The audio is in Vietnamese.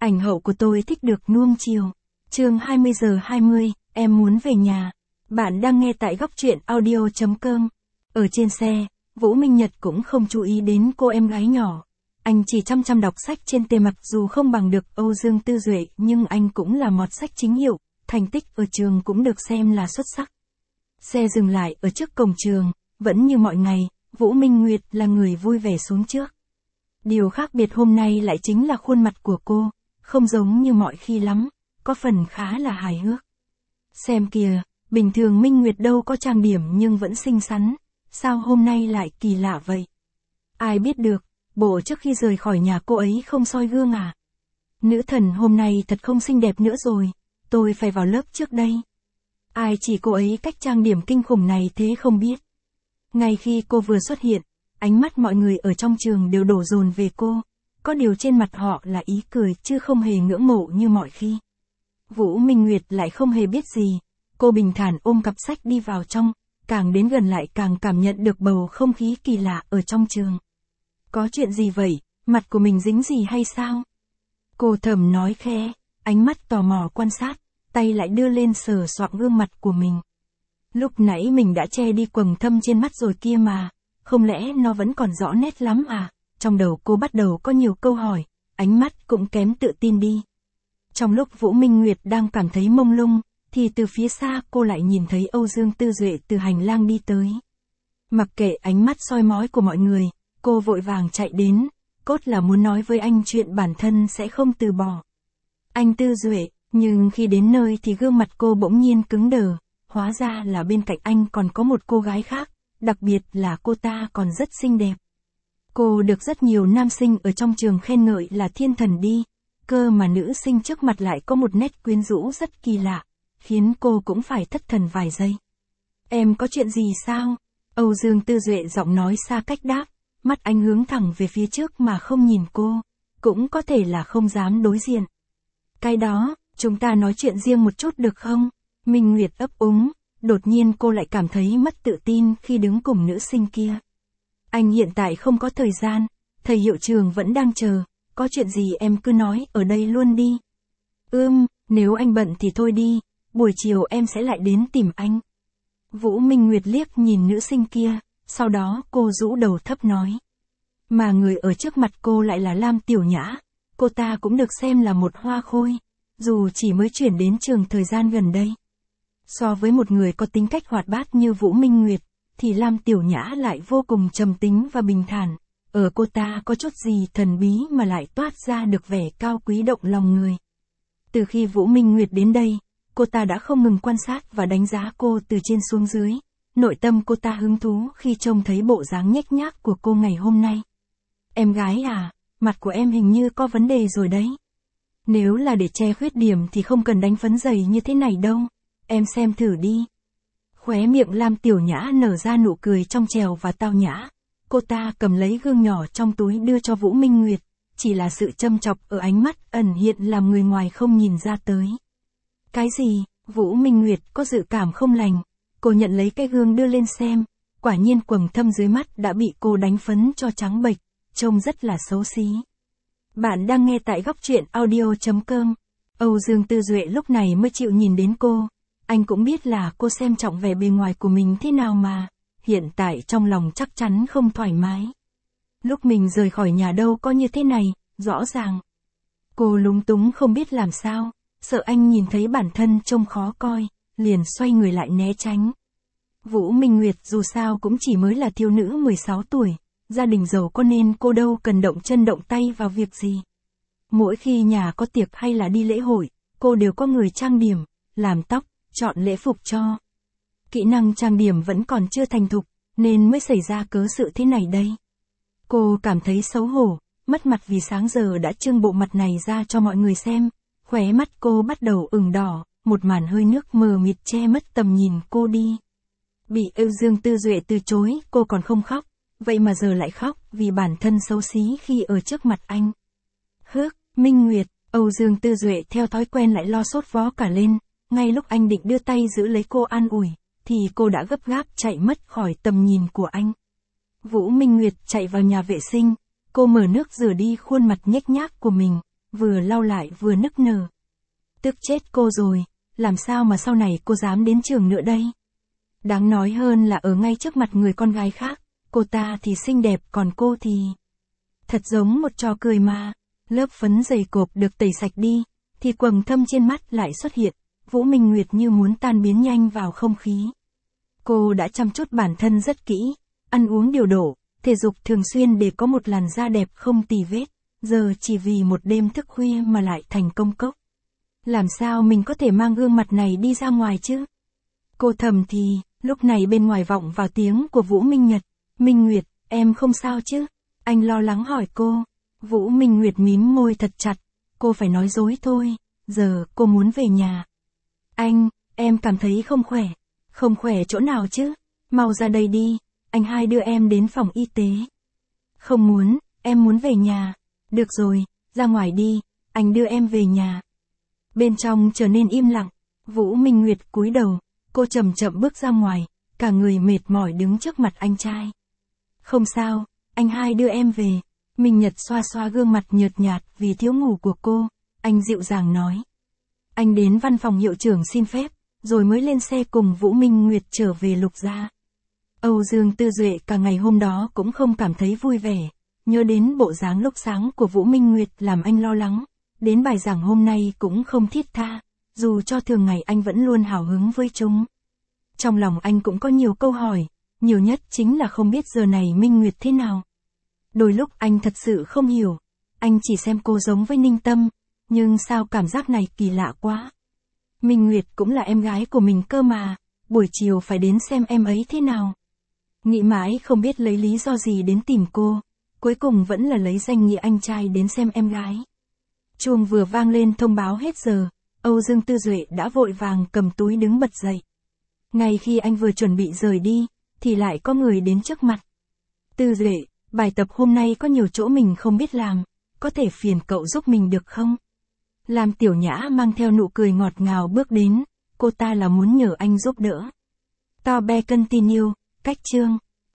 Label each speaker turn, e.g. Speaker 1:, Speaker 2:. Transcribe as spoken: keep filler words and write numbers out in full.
Speaker 1: Ảnh hậu của tôi thích được nuông chiều. Chương hai mươi giờ hai mươi, em muốn về nhà. Bạn đang nghe tại góc truyện audio chấm com. Ở trên xe, Vũ Minh Nhật cũng không chú ý đến cô em gái nhỏ. Anh chỉ chăm chăm đọc sách trên tề mặt, dù không bằng được Âu Dương Tư Duệ nhưng anh cũng là mọt sách chính hiệu, thành tích ở trường cũng được xem là xuất sắc. Xe dừng lại ở trước cổng trường, vẫn như mọi ngày, Vũ Minh Nguyệt là người vui vẻ xuống trước. Điều khác biệt hôm nay lại chính là khuôn mặt của cô, không giống như mọi khi lắm, có phần khá là hài hước. Xem kìa, bình thường Minh Nguyệt đâu có trang điểm nhưng vẫn xinh xắn, sao hôm nay lại kỳ lạ vậy? Ai biết được, bộ trước khi rời khỏi nhà cô ấy không soi gương à? Nữ thần hôm nay thật không xinh đẹp nữa rồi, tôi phải vào lớp trước đây. Ai chỉ cô ấy cách trang điểm kinh khủng này thế không biết. Ngay khi cô vừa xuất hiện, ánh mắt mọi người ở trong trường đều đổ dồn về cô, có điều trên mặt họ là ý cười chứ không hề ngưỡng mộ như mọi khi. Vũ Minh Nguyệt lại không hề biết gì, cô bình thản ôm cặp sách đi vào trong, càng đến gần lại càng cảm nhận được bầu không khí kỳ lạ ở trong trường. Có chuyện gì vậy, mặt của mình dính gì hay sao? Cô thầm nói khẽ, ánh mắt tò mò quan sát, tay lại đưa lên sờ soạng gương mặt của mình. Lúc nãy mình đã che đi quầng thâm trên mắt rồi kia mà, không lẽ nó vẫn còn rõ nét lắm à? Trong đầu cô bắt đầu có nhiều câu hỏi, ánh mắt cũng kém tự tin đi. Trong lúc Vũ Minh Nguyệt đang cảm thấy mông lung, thì từ phía xa cô lại nhìn thấy Âu Dương Tư Duệ từ hành lang đi tới. Mặc kệ ánh mắt soi mói của mọi người, cô vội vàng chạy đến, cốt là muốn nói với anh chuyện bản thân sẽ không từ bỏ. Anh Tư Duệ, nhưng khi đến nơi thì gương mặt cô bỗng nhiên cứng đờ, hóa ra là bên cạnh anh còn có một cô gái khác, đặc biệt là cô ta còn rất xinh đẹp. Cô được rất nhiều nam sinh ở trong trường khen ngợi là thiên thần đi, cơ mà nữ sinh trước mặt lại có một nét quyến rũ rất kỳ lạ, khiến cô cũng phải thất thần vài giây. Em có chuyện gì sao? Âu Dương Tư Duệ giọng nói xa cách đáp, mắt anh hướng thẳng về phía trước mà không nhìn cô, cũng có thể là không dám đối diện. Cái đó, chúng ta nói chuyện riêng một chút được không? Minh Nguyệt ấp úng, đột nhiên cô lại cảm thấy mất tự tin khi đứng cùng nữ sinh kia. Anh hiện tại không có thời gian, thầy hiệu trường vẫn đang chờ, có chuyện gì em cứ nói ở đây luôn đi. Ưm, nếu anh bận thì thôi đi, buổi chiều em sẽ lại đến tìm anh. Vũ Minh Nguyệt liếc nhìn nữ sinh kia, sau đó cô rũ đầu thấp nói. Mà người ở trước mặt cô lại là Lam Tiểu Nhã, cô ta cũng được xem là một hoa khôi, dù chỉ mới chuyển đến trường thời gian gần đây. So với một người có tính cách hoạt bát như Vũ Minh Nguyệt, thì Lam Tiểu Nhã lại vô cùng trầm tính và bình thản, ở cô ta có chút gì thần bí mà lại toát ra được vẻ cao quý động lòng người. Từ khi Vũ Minh Nguyệt đến đây, cô ta đã không ngừng quan sát và đánh giá cô từ trên xuống dưới, nội tâm cô ta hứng thú khi trông thấy bộ dáng nhếch nhác của cô ngày hôm nay. Em gái à, mặt của em hình như có vấn đề rồi đấy. Nếu là để che khuyết điểm thì không cần đánh phấn dày như thế này đâu, em xem thử đi. Khóe miệng Lam Tiểu Nhã nở ra nụ cười trong trèo và tao nhã. Cô ta cầm lấy gương nhỏ trong túi đưa cho Vũ Minh Nguyệt, chỉ là sự châm chọc ở ánh mắt ẩn hiện làm người ngoài không nhìn ra tới. Cái gì? Vũ Minh Nguyệt có dự cảm không lành, cô nhận lấy cái gương đưa lên xem, quả nhiên quầng thâm dưới mắt đã bị cô đánh phấn cho trắng bệch, trông rất là xấu xí. Bạn đang nghe tại góc truyện audio chấm com. Âu Dương Tư Duệ lúc này mới chịu nhìn đến cô. Anh cũng biết là cô xem trọng vẻ bề ngoài của mình thế nào mà, hiện tại trong lòng chắc chắn không thoải mái. Lúc mình rời khỏi nhà đâu có như thế này, rõ ràng. Cô lúng túng không biết làm sao, sợ anh nhìn thấy bản thân trông khó coi, liền xoay người lại né tránh. Vũ Minh Nguyệt dù sao cũng chỉ mới là thiếu nữ mười sáu tuổi, gia đình giàu có nên cô đâu cần động chân động tay vào việc gì. Mỗi khi nhà có tiệc hay là đi lễ hội, cô đều có người trang điểm, làm tóc, chọn lễ phục cho. Kỹ năng trang điểm vẫn còn chưa thành thục, nên mới xảy ra cớ sự thế này đây. Cô cảm thấy xấu hổ, mất mặt vì sáng giờ đã trưng bộ mặt này ra cho mọi người xem, khóe mắt cô bắt đầu ửng đỏ, một màn hơi nước mờ mịt che mất tầm nhìn cô đi. Bị Âu Dương Tư Duệ từ chối, cô còn không khóc, vậy mà giờ lại khóc vì bản thân xấu xí khi ở trước mặt anh. Hước, Minh Nguyệt, Âu Dương Tư Duệ theo thói quen lại lo sốt vó cả lên, ngay lúc anh định đưa tay giữ lấy cô an ủi, thì cô đã gấp gáp chạy mất khỏi tầm nhìn của anh. Vũ Minh Nguyệt chạy vào nhà vệ sinh, cô mở nước rửa đi khuôn mặt nhếch nhác của mình, vừa lau lại vừa nức nở. Tức chết cô rồi, làm sao mà sau này cô dám đến trường nữa đây? Đáng nói hơn là ở ngay trước mặt người con gái khác, cô ta thì xinh đẹp còn cô thì... Thật giống một trò cười mà, lớp phấn dày cộp được tẩy sạch đi, thì quầng thâm trên mắt lại xuất hiện, Vũ Minh Nguyệt như muốn tan biến nhanh vào không khí. Cô đã chăm chút bản thân rất kỹ, ăn uống điều độ, thể dục thường xuyên để có một làn da đẹp không tì vết, giờ chỉ vì một đêm thức khuya mà lại thành công cốc. Làm sao mình có thể mang gương mặt này đi ra ngoài chứ? Cô thầm thì, lúc này bên ngoài vọng vào tiếng của Vũ Minh Nhật. Minh Nguyệt, em không sao chứ? Anh lo lắng hỏi cô. Vũ Minh Nguyệt mím môi thật chặt. Cô phải nói dối thôi, giờ cô muốn về nhà. Anh, em cảm thấy không khỏe. Không khỏe chỗ nào chứ? Mau ra đây đi, anh hai đưa em đến phòng y tế. Không muốn, em muốn về nhà. Được rồi, ra ngoài đi, anh đưa em về nhà. Bên trong trở nên im lặng, Vũ Minh Nguyệt cúi đầu, cô chậm chậm bước ra ngoài, cả người mệt mỏi đứng trước mặt anh trai. Không sao, anh hai đưa em về. Minh Nhật xoa xoa gương mặt nhợt nhạt vì thiếu ngủ của cô, anh dịu dàng nói. Anh đến văn phòng hiệu trưởng xin phép, rồi mới lên xe cùng Vũ Minh Nguyệt trở về Lục gia. Âu Dương Tư Duệ cả ngày hôm đó cũng không cảm thấy vui vẻ, nhớ đến bộ dáng lúc sáng của Vũ Minh Nguyệt làm anh lo lắng, đến bài giảng hôm nay cũng không thiết tha, dù cho thường ngày anh vẫn luôn hào hứng với chúng. Trong lòng anh cũng có nhiều câu hỏi, nhiều nhất chính là không biết giờ này Minh Nguyệt thế nào. Đôi lúc anh thật sự không hiểu, anh chỉ xem cô giống với Ninh Tâm, nhưng sao cảm giác này kỳ lạ quá. Minh Nguyệt cũng là em gái của mình cơ mà, buổi chiều phải đến xem em ấy thế nào. Nghĩ mãi không biết lấy lý do gì đến tìm cô, cuối cùng vẫn là lấy danh nghĩa anh trai đến xem em gái. Chuông vừa vang lên thông báo hết giờ, Âu Dương Tư Duệ đã vội vàng cầm túi đứng bật dậy. Ngay khi anh vừa chuẩn bị rời đi, thì lại có người đến trước mặt. Tư Duệ, bài tập hôm nay có nhiều chỗ mình không biết làm, có thể phiền cậu giúp mình được không? Lam Tiểu Nhã mang theo nụ cười ngọt ngào bước đến, cô ta là muốn nhờ anh giúp đỡ. To be continue, cách chương.